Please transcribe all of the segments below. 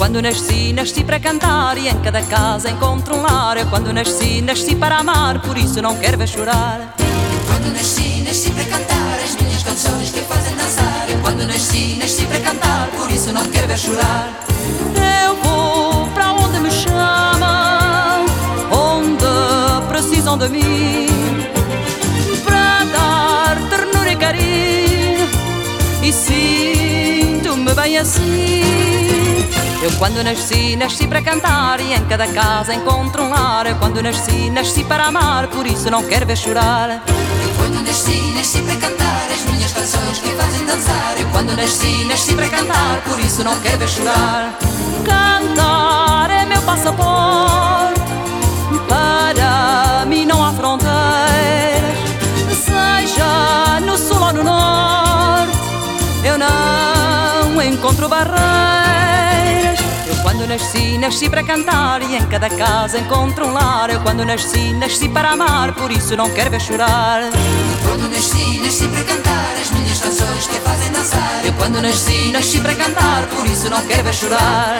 quando nasci, nasci para cantar e em cada casa encontro um lar. Eu quando nasci, nasci para amar, por isso não quero ver chorar. Eu quando nasci, nasci para cantar as minhas canções que fazem dançar. Eu quando nasci, nasci para cantar, por isso não quero ver chorar. Eu vou para onde me chamam, onde precisam de mim, para dar ternura e carinho, e sinto-me bem assim. Eu quando nasci, nasci para cantar e em cada casa encontro um lar. Eu quando nasci, nasci para amar, por isso não quero ver chorar. Eu quando nasci, nasci para cantar as minhas canções que fazem dançar. Eu quando nasci, nasci para cantar, por isso não quero ver chorar. Cantar é meu passaporte, para mim não há fronteiras. Seja no sul ou no norte, eu não encontro barreiras. Eu quando nasci, nasci para cantar e em cada casa encontro um lar. Eu quando nasci, nasci para amar, por isso não quero ver chorar. Eu quando nasci, nasci para cantar as minhas canções que fazem dançar. Eu quando nasci, nasci para cantar, por isso não quero ver chorar.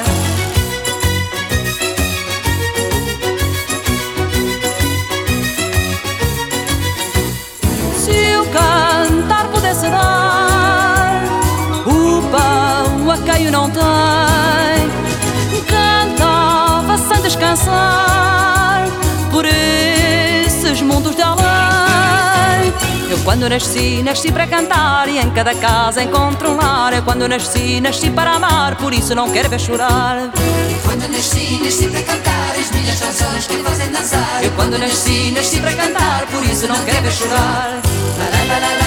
Se eu cantar pudesse dar o pão a quem o não tem, cantava sem descansar por esses mundos de além. Eu quando nasci, nasci para cantar e em cada casa encontro um lar. Eu quando nasci, nasci para amar, por isso não quero ver chorar. Eu quando nasci, nasci para cantar as minhas canções que fazem dançar. Eu quando nasci, nasci para cantar, por isso não quero ver chorar. La, la, la, la, la.